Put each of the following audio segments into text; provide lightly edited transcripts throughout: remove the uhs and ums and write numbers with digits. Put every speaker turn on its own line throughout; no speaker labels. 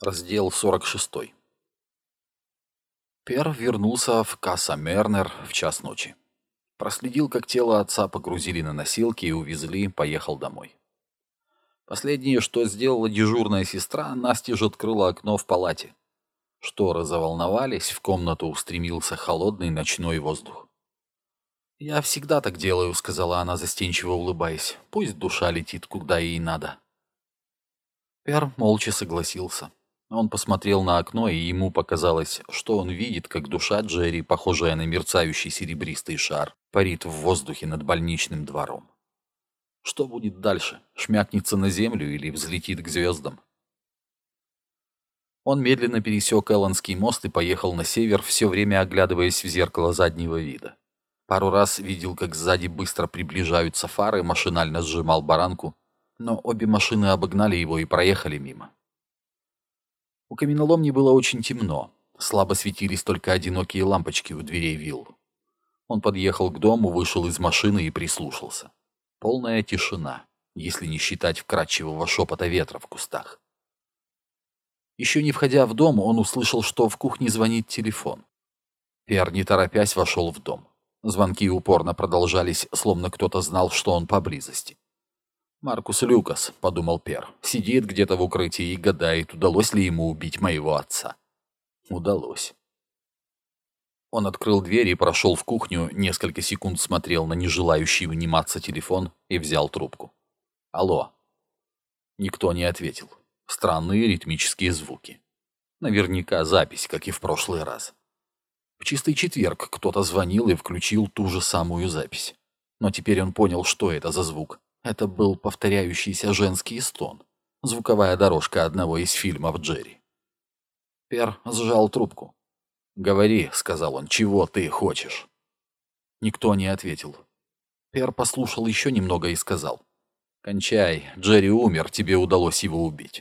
Раздел 46. Пер вернулся в Касса Мернер в час ночи. Проследил, как тело отца погрузили на носилки и увезли, поехал домой. Последнее, что сделала дежурная сестра, настежь открыла окно в палате. Шторы заволновались, в комнату устремился холодный ночной воздух. «Я всегда так делаю», — сказала она, застенчиво улыбаясь. «Пусть душа летит, куда ей надо». Пер молча согласился. Он посмотрел на окно, и ему показалось, что он видит, как душа Джерри, похожая на мерцающий серебристый шар, парит в воздухе над больничным двором. Что будет дальше? Шмякнется на землю или взлетит к звездам? Он медленно пересек Элландский мост и поехал на север, все время оглядываясь в зеркало заднего вида. Пару раз видел, как сзади быстро приближаются фары, машинально сжимал баранку, но обе машины обогнали его и проехали мимо. У каменоломни было очень темно, слабо светились только одинокие лампочки у дверей вилл. Он подъехал к дому, вышел из машины и прислушался. Полная тишина, если не считать вкрадчивого шепота ветра в кустах. Еще не входя в дом, он услышал, что в кухне звонит телефон. Пер, не торопясь, вошел в дом. Звонки упорно продолжались, словно кто-то знал, что он поблизости. «Маркус Люкас», — подумал Пер, — «сидит где-то в укрытии и гадает, удалось ли ему убить моего отца». Удалось. Он открыл дверь и прошел в кухню, несколько секунд смотрел на нежелающий униматься телефон и взял трубку. «Алло». Никто не ответил. Странные ритмические звуки. Наверняка запись, как и в прошлый раз. В чистый четверг кто-то звонил и включил ту же самую запись. Но теперь он понял, что это за звук. Это был повторяющийся женский стон. Звуковая дорожка одного из фильмов Джерри. Пер сжал трубку. «Говори», — сказал он, — «чего ты хочешь?» Никто не ответил. Пер послушал еще немного и сказал: «Кончай, Джерри умер, тебе удалось его убить».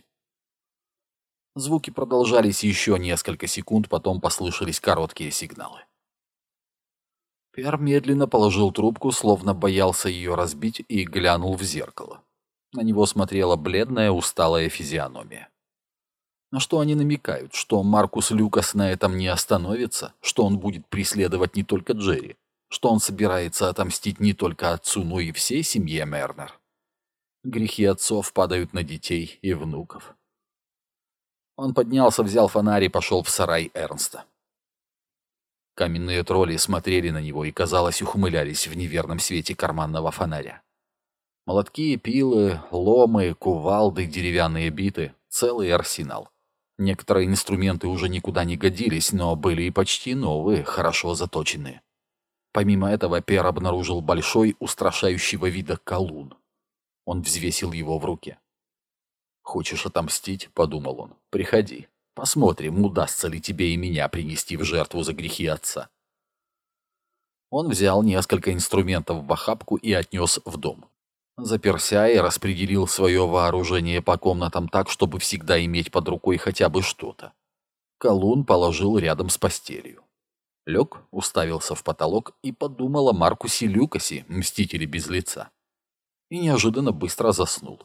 Звуки продолжались еще несколько секунд, потом послышались короткие сигналы. Пер медленно положил трубку, словно боялся ее разбить, и глянул в зеркало. На него смотрела бледная, усталая физиономия. На что они намекают? Что Маркус Люкас на этом не остановится? Что он будет преследовать не только Джерри? Что он собирается отомстить не только отцу, но и всей семье Мернер? Грехи отцов падают на детей и внуков. Он поднялся, взял фонарь и пошел в сарай Эрнста. Каменные тролли смотрели на него и, казалось, ухмылялись в неверном свете карманного фонаря. Молотки, пилы, ломы, кувалды, деревянные биты — целый арсенал. Некоторые инструменты уже никуда не годились, но были и почти новые, хорошо заточенные. Помимо этого Пер обнаружил большой, устрашающего вида колун. Он взвесил его в руке. «Хочешь отомстить?» — подумал он. «Приходи. Посмотрим, удастся ли тебе и меня принести в жертву за грехи отца». Он взял несколько инструментов в охапку и отнес в дом. Заперся и распределил свое вооружение по комнатам так, чтобы всегда иметь под рукой хотя бы что-то. Колун положил рядом с постелью. Лег, уставился в потолок и подумал о Маркусе Люкасе, мстителе без лица. И неожиданно быстро заснул.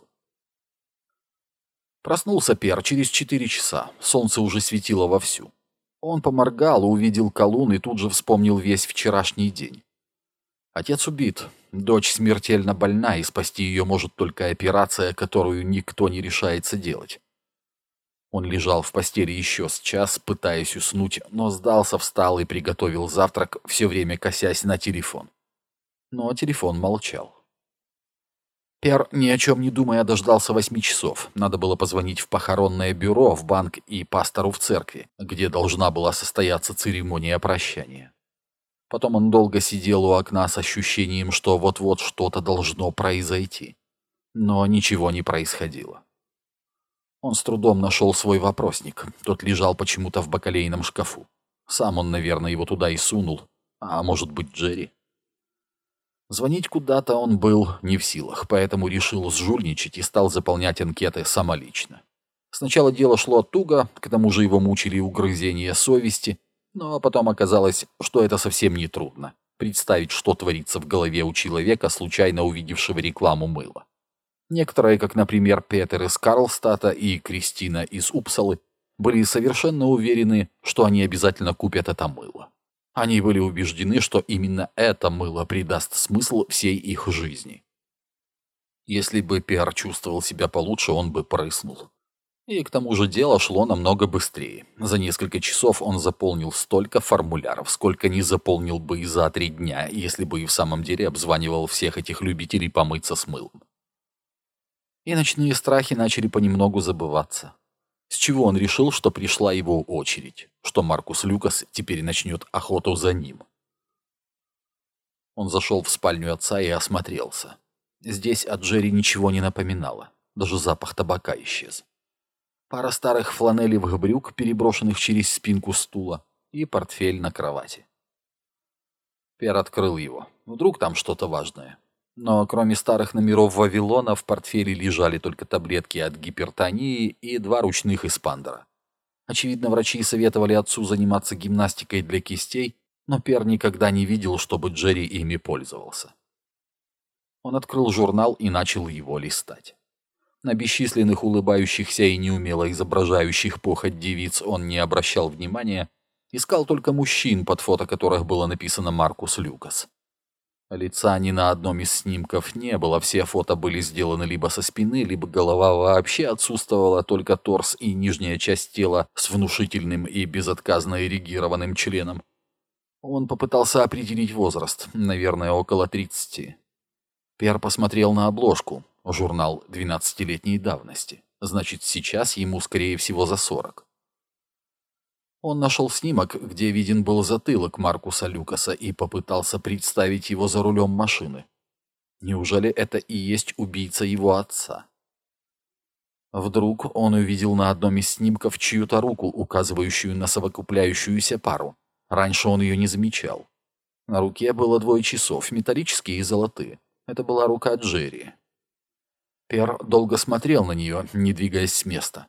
Проснулся Пер через 4 часа. Солнце уже светило вовсю. Он поморгал, увидел колун и тут же вспомнил весь вчерашний день. Отец убит, дочь смертельно больна, и спасти ее может только операция, которую никто не решается делать. Он лежал в постели еще с час, пытаясь уснуть, но сдался, встал и приготовил завтрак, все время косясь на телефон. Но телефон молчал. Пер, ни о чем не думая, дождался 8 часов. Надо было позвонить в похоронное бюро, в банк и пастору в церкви, где должна была состояться церемония прощания. Потом он долго сидел у окна с ощущением, что вот-вот что-то должно произойти. Но ничего не происходило. Он с трудом нашел свой вопросник. Тот лежал почему-то в бакалейном шкафу. Сам он, наверное, его туда и сунул. А может быть, Джерри? Звонить куда-то он был не в силах, поэтому решил сжульничать и стал заполнять анкеты самолично. Сначала дело шло туго, к тому же его мучили угрызения совести, но потом оказалось, что это совсем не трудно — представить, что творится в голове у человека, случайно увидевшего рекламу мыла. Некоторые, как, например, Петер из Карлстата и Кристина из Упсалы, были совершенно уверены, что они обязательно купят это мыло. Они были убеждены, что именно это мыло придаст смысл всей их жизни. Если бы Пиар чувствовал себя получше, он бы прыснул. И к тому же дело шло намного быстрее. За несколько часов он заполнил столько формуляров, сколько не заполнил бы и за 3 дня, если бы и в самом деле обзванивал всех этих любителей помыться с мылом. И ночные страхи начали понемногу забываться. С чего он решил, что пришла его очередь, что Маркус Люкас теперь начнет охоту за ним? Он зашел в спальню отца и осмотрелся. Здесь от Джерри ничего не напоминало, даже запах табака исчез. Пара старых фланелевых брюк, переброшенных через спинку стула, и портфель на кровати. Пер открыл его. Вдруг там что-то важное. Но кроме старых номеров Вавилона в портфеле лежали только таблетки от гипертонии и 2 ручных эспандера. Очевидно, врачи советовали отцу заниматься гимнастикой для кистей, но Пер никогда не видел, чтобы Джерри ими пользовался. Он открыл журнал и начал его листать. На бесчисленных улыбающихся и неумело изображающих похоть девиц он не обращал внимания, искал только мужчин, под фото которых было написано «Маркус Люкас». Лица ни на одном из снимков не было, все фото были сделаны либо со спины, либо голова вообще отсутствовала, только торс и нижняя часть тела с внушительным и безотказно эрегированным членом. Он попытался определить возраст, наверное, около 30. Пер посмотрел на обложку. Журнал 12-летней давности. Значит, сейчас ему, скорее всего, за 40. Он нашел снимок, где виден был затылок Маркуса Люкаса, и попытался представить его за рулем машины. Неужели это и есть убийца его отца? Вдруг он увидел на одном из снимков чью-то руку, указывающую на совокупляющуюся пару. Раньше он ее не замечал. На руке было 2 часов, металлические и золотые. Это была рука Джерри. Пер долго смотрел на нее, не двигаясь с места.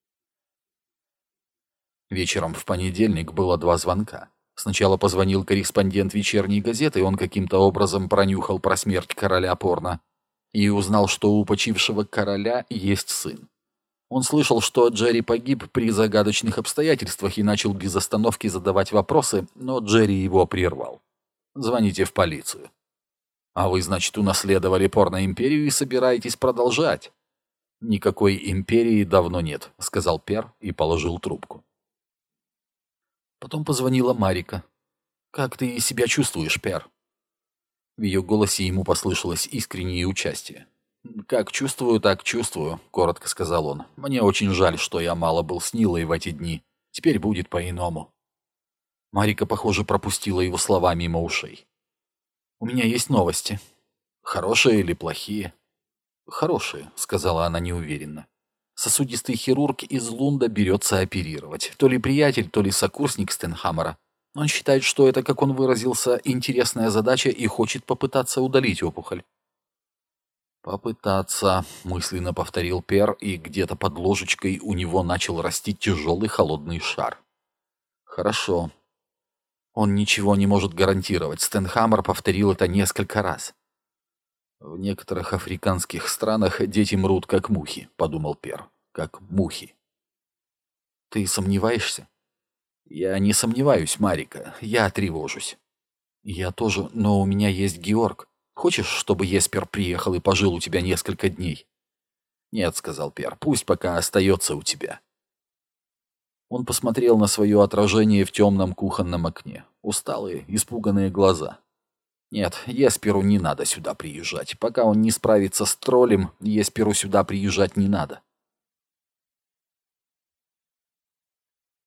Вечером в понедельник было 2 звонка. Сначала позвонил корреспондент вечерней газеты, и он каким-то образом пронюхал про смерть короля порно и узнал, что у почившего короля есть сын. Он слышал, что Джерри погиб при загадочных обстоятельствах и начал без остановки задавать вопросы, но Джерри его прервал. «Звоните в полицию». «А вы, значит, унаследовали порноимперию и собираетесь продолжать?» «Никакой империи давно нет», — сказал Пер и положил трубку. Потом позвонила Марика. «Как ты себя чувствуешь, Пер?» В ее голосе ему послышалось искреннее участие. «Как чувствую, так чувствую», — коротко сказал он. «Мне очень жаль, что я мало был с Нилой в эти дни. Теперь будет по-иному». Марика, похоже, пропустила его слова мимо ушей. «У меня есть новости. Хорошие или плохие?» «Хорошие», — сказала она неуверенно. «Сосудистый хирург из Лунда берется оперировать. То ли приятель, то ли сокурсник Стенхаммера. Он считает, что это, как он выразился, интересная задача и хочет попытаться удалить опухоль». «Попытаться», — мысленно повторил Пер, и где-то под ложечкой у него начал расти тяжелый холодный шар. «Хорошо». Он ничего не может гарантировать. Стенхаммер повторил это несколько раз. «В некоторых африканских странах дети мрут, как мухи», — подумал Пер. «Как мухи». «Ты сомневаешься?» «Я не сомневаюсь, Марика. Я тревожусь». «Я тоже, но у меня есть Георг. Хочешь, чтобы Еспер приехал и пожил у тебя несколько дней?» «Нет», — сказал Пер, — «пусть пока остается у тебя». Он посмотрел на свое отражение в темном кухонном окне. Усталые, испуганные глаза. Нет, Есперу не надо сюда приезжать. Пока он не справится с троллем, Есперу сюда приезжать не надо.